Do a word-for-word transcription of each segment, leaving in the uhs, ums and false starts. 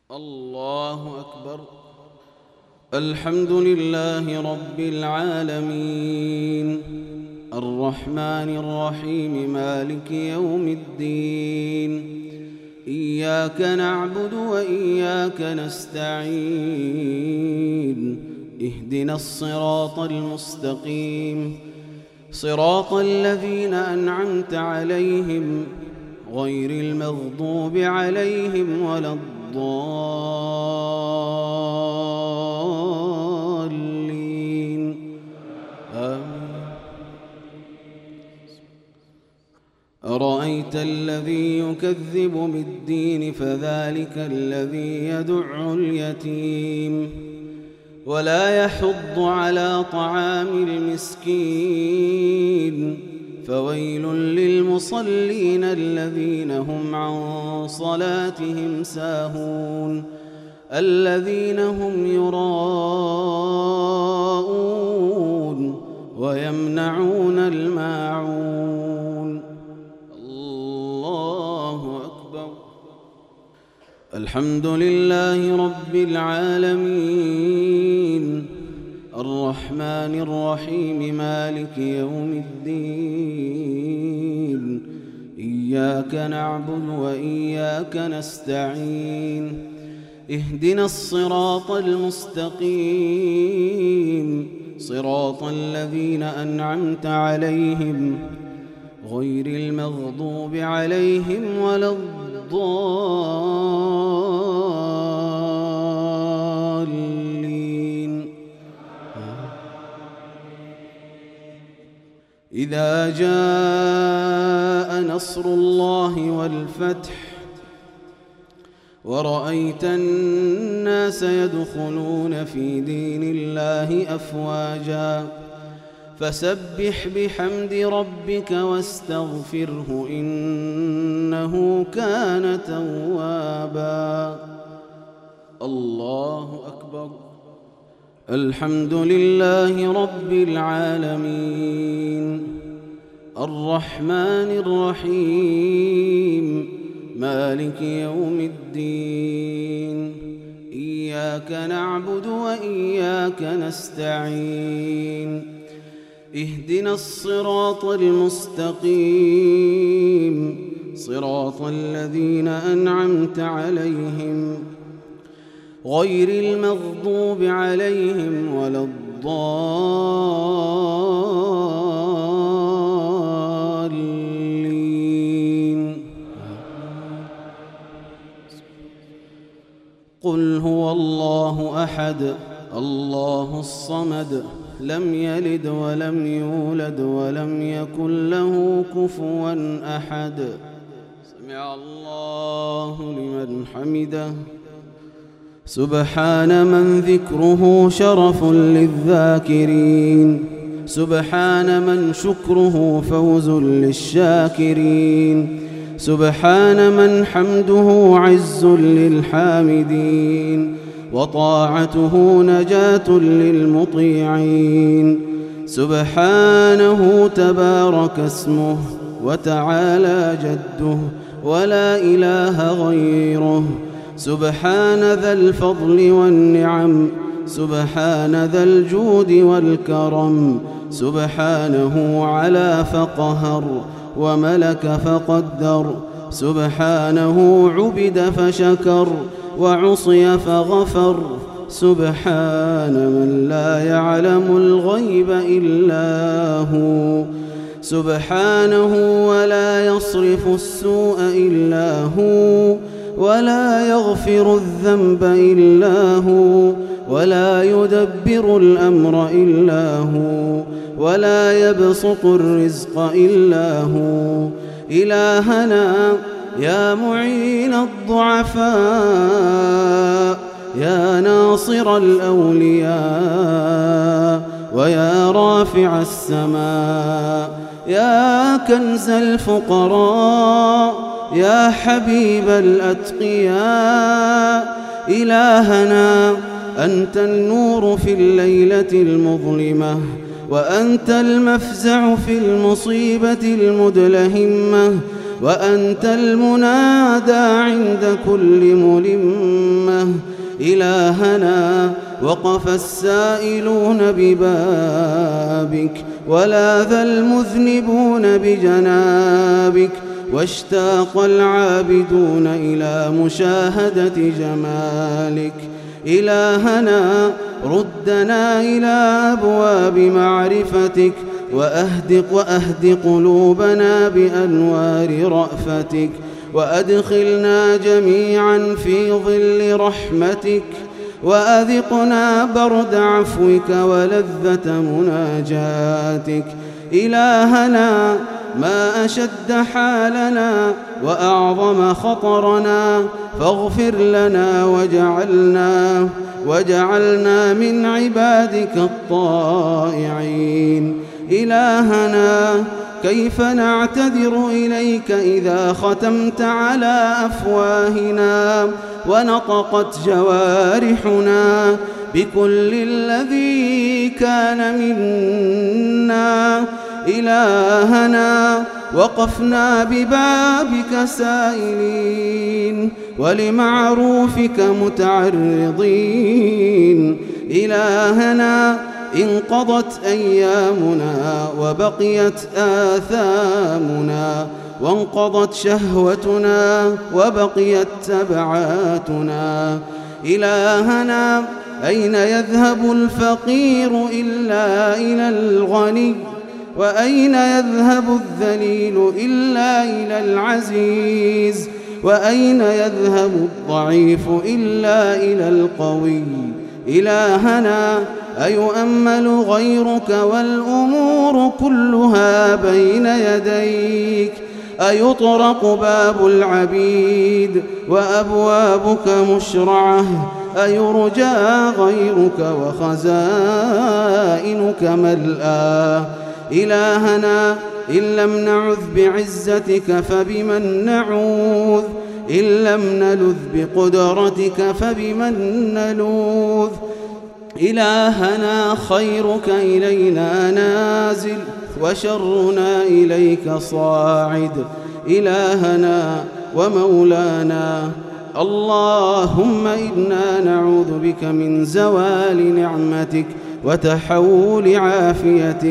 الله أكبر. الحمد لله رب العالمين الرحمن الرحيم مالك يوم الدين. إياك نعبد وإياك نستعين. اهدنا الصراط المستقيم صراط الذين أنعمت عليهم غير المغضوب عليهم ولا الضالين. آمين. أرأيت الذي يكذب بالدين فذلك الذي يدع اليتيم ولا يحض على طعام المسكين. فويل للمصلين الذين هم عن صلاتهم ساهون الذين هم يراءون ويمنعون الماعون. الله أكبر. الحمد لله رب العالمين الرحمن الرحيم مالك يوم الدين. إياك نعبد وإياك نستعين. اهدنا الصراط المستقيم صراط الذين أنعمت عليهم غير المغضوب عليهم ولا الضالين. إذا جاء نصر الله والفتح ورأيت الناس يدخلون في دين الله أفواجا فسبح بحمد ربك واستغفره إنه كان توابا. الله أكبر. الحمد لله رب العالمين الرحمن الرحيم مالك يوم الدين. إياك نعبد وإياك نستعين. اهدنا الصراط المستقيم صراط الذين أنعمت عليهم غير المغضوب عليهم ولا الضالين. قل هو الله أحد الله الصمد لم يلد ولم يولد ولم يكن له كفوا أحد. سمع الله لمن حمده. سبحان من ذكره شرف للذاكرين. سبحان من شكره فوز للشاكرين. سبحان من حمده عز للحامدين وطاعته نجاة للمطيعين. سبحانه تبارك اسمه وتعالى جده ولا إله غيره. سبحان ذا الفضل والنعم. سبحان ذا الجود والكرم. سبحانه علا فقهر وملك فقدر. سبحانه عبد فشكر وعصي فغفر. سبحان من لا يعلم الغيب إلا هو. سبحانه ولا يصرف السوء إلا هو ولا يغفر الذنب إلا هو ولا يدبر الأمر إلا هو ولا يبسط الرزق إلا هو. إلهنا يا معين الضعفاء يا ناصر الأولياء ويا رافع السماء يا كنز الفقراء يا حبيب الأتقياء. إلهنا أنت النور في الليلة المظلمة وأنت المفزع في المصيبة المدلهمة وأنت المنادى عند كل ملمة إلهنا وقف السائلون ببابك ولاذ المذنبون بجنابك واشتاق العابدون إلى مشاهدة جمالك. إلهنا ردنا إلى أبواب معرفتك وأهد وأهد قلوبنا بأنوار رأفتك وأدخلنا جميعا في ظل رحمتك وأذقنا برد عفوك ولذة مناجاتك. إلهنا ما أشد حالنا وأعظم خطرنا فاغفر لنا وجعلنا وجعلنا من عبادك الطائعين. إلهنا كيف نعتذر إليك إذا ختمت على أفواهنا ونطقت جوارحنا بكل الذي كان منا. إلهنا وقفنا ببابك سائلين ولمعروفك متعرضين. إلهنا انقضت أيامنا وبقيت آثامنا وانقضت شهوتنا وبقيت تبعاتنا. إلهنا أين يذهب الفقير إلا إلى الغني وأين يذهب الذليل إلا إلى العزيز وأين يذهب الضعيف إلا إلى القوي. إلهنا أيؤمل غيرك والأمور كلها بين يديك؟ أيطرق باب العبيد وأبوابك مشرعة؟ أيرجى غيرك وخزائنك ملآ؟ إلهنا إن لم نعذ بعزتك فبمن نعوذ؟ إن لم نلذ بقدرتك فبمن نلوذ؟ إلهنا خيرك إلينا نازل وشرنا إليك صاعد. إلهنا ومولانا اللهم إنا نعوذ بك من زوال نعمتك وتحول عافيتك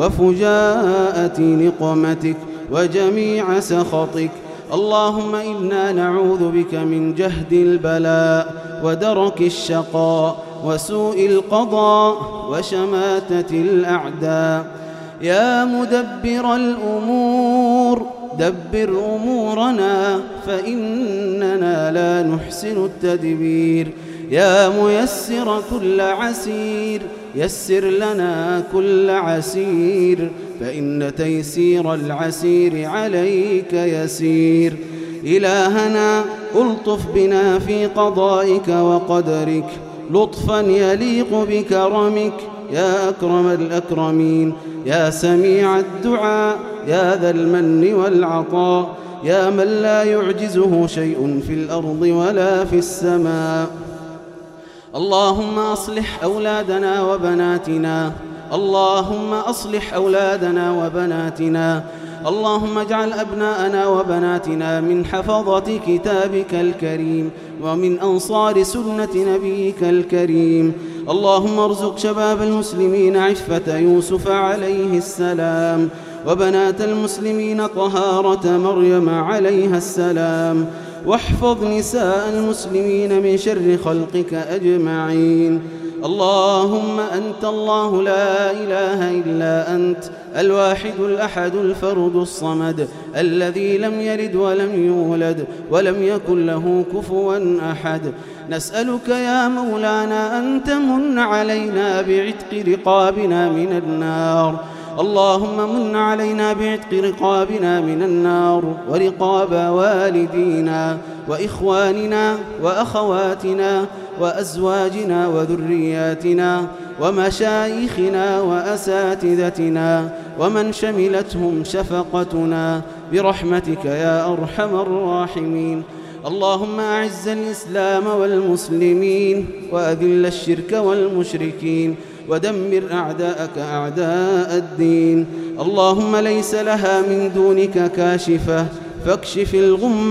وفجاءة نقمتك وجميع سخطك. اللهم إنا نعوذ بك من جهد البلاء ودرك الشقاء وسوء القضاء وشماتة الأعداء. يا مدبر الأمور دبر أمورنا فإننا لا نحسن التدبير. يا ميسر كل عسير يسر لنا كل عسير فإن تيسير العسير عليك يسير. إلهنا ألطف بنا في قضائك وقدرك لطفا يليق بكرمك يا أكرم الأكرمين. يا سميع الدعاء يا ذا المن والعطاء يا من لا يعجزه شيء في الأرض ولا في السماء. اللهم أصلح أولادنا وبناتنا اللهم أصلح أولادنا وبناتنا اللهم اجعل أبناءنا وبناتنا من حفظة كتابك الكريم ومن أنصار سنة نبيك الكريم. اللهم ارزق شباب المسلمين عفة يوسف عليه السلام وبنات المسلمين طهارة مريم عليها السلام واحفظ نساء المسلمين من شر خلقك أجمعين. اللهم أنت الله لا إله إلا أنت الواحد الأحد الفرد الصمد الذي لم يلد ولم يولد ولم يكن له كفوا أحد. نسألك يا مولانا أن تمن علينا بعتق رقابنا من النار. اللهم من علينا بعتق رقابنا من النار ورقاب والدينا وإخواننا وأخواتنا وأزواجنا وذرياتنا ومشايخنا وأساتذتنا ومن شملتهم شفقتنا برحمتك يا أرحم الراحمين. اللهم أعز الإسلام والمسلمين وأذل الشرك والمشركين ودمر أعداءك أعداء الدين. اللهم ليس لها من دونك كاشفة فاكشف الغمة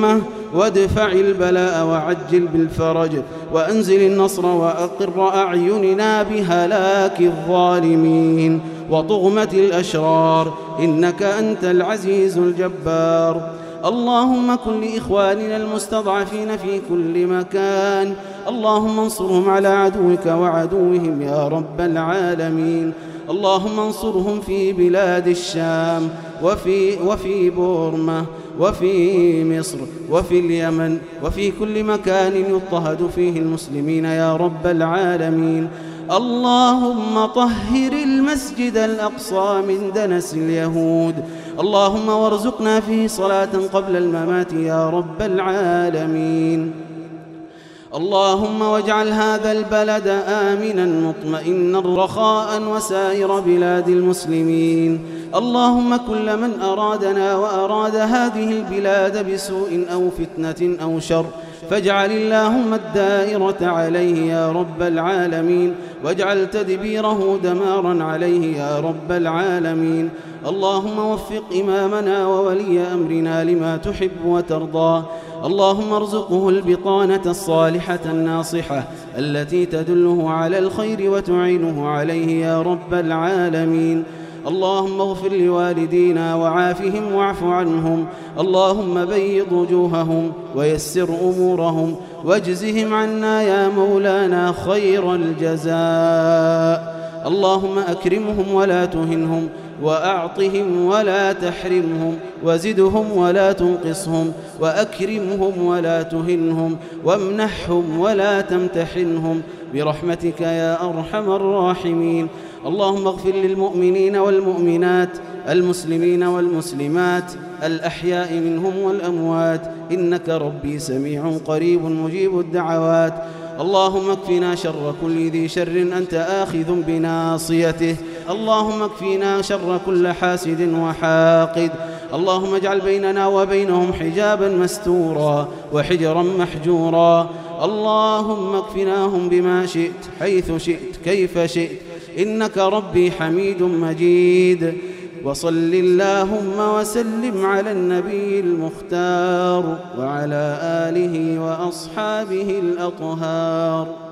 وادفع البلاء وعجل بالفرج، وأنزل النصر وأقر أعيننا بهلاك الظالمين وطغمة الأشرار، إنك أنت العزيز الجبار. اللهم كن لإخواننا المستضعفين في كل مكان، اللهم انصرهم على عدوك وعدوهم يا رب العالمين. اللهم انصرهم في بلاد الشام وفي, وفي بورما وفي مصر وفي اليمن وفي كل مكان يضطهد فيه المسلمين يا رب العالمين. اللهم طهر المسجد الأقصى من دنس اليهود، اللهم وارزقنا فيه صلاة قبل الممات يا رب العالمين. اللهم واجعل هذا البلد آمنا مطمئنا رخاء وسائر بلاد المسلمين. اللهم كل من أرادنا وأراد هذه البلاد بسوء أو فتنة أو شر فاجعل اللهم الدائرة عليه يا رب العالمين، واجعل تدبيره دمارا عليه يا رب العالمين. اللهم وفق إمامنا وولي أمرنا لما تحب وترضى. اللهم ارزقه البطانة الصالحة الناصحة التي تدله على الخير وتعينه عليه يا رب العالمين. اللهم اغفر لوالدينا وعافهم واعف عنهم، اللهم بيض وجوههم ويسر أمورهم واجزهم عنا يا مولانا خير الجزاء. اللهم أكرمهم ولا تهنهم، وأعطهم ولا تحرمهم، وزدهم ولا تنقصهم، وأكرمهم ولا تهنهم، وامنحهم ولا تمتحنهم برحمتك يا أرحم الراحمين. اللهم اغفر للمؤمنين والمؤمنات، المسلمين والمسلمات، الأحياء منهم والأموات، إنك ربي سميع قريب مجيب الدعوات. اللهم اكفنا شر كل ذي شر أنت آخذ بناصيته، اللهم اكفنا شر كل حاسد وحاقد. اللهم اجعل بيننا وبينهم حجابا مستورا وحجرا محجورا. اللهم اكفناهم بما شئت حيث شئت كيف شئت، إنك ربي حميد مجيد. وصل اللهم وسلم على النبي المختار وعلى آله وأصحابه الأطهار.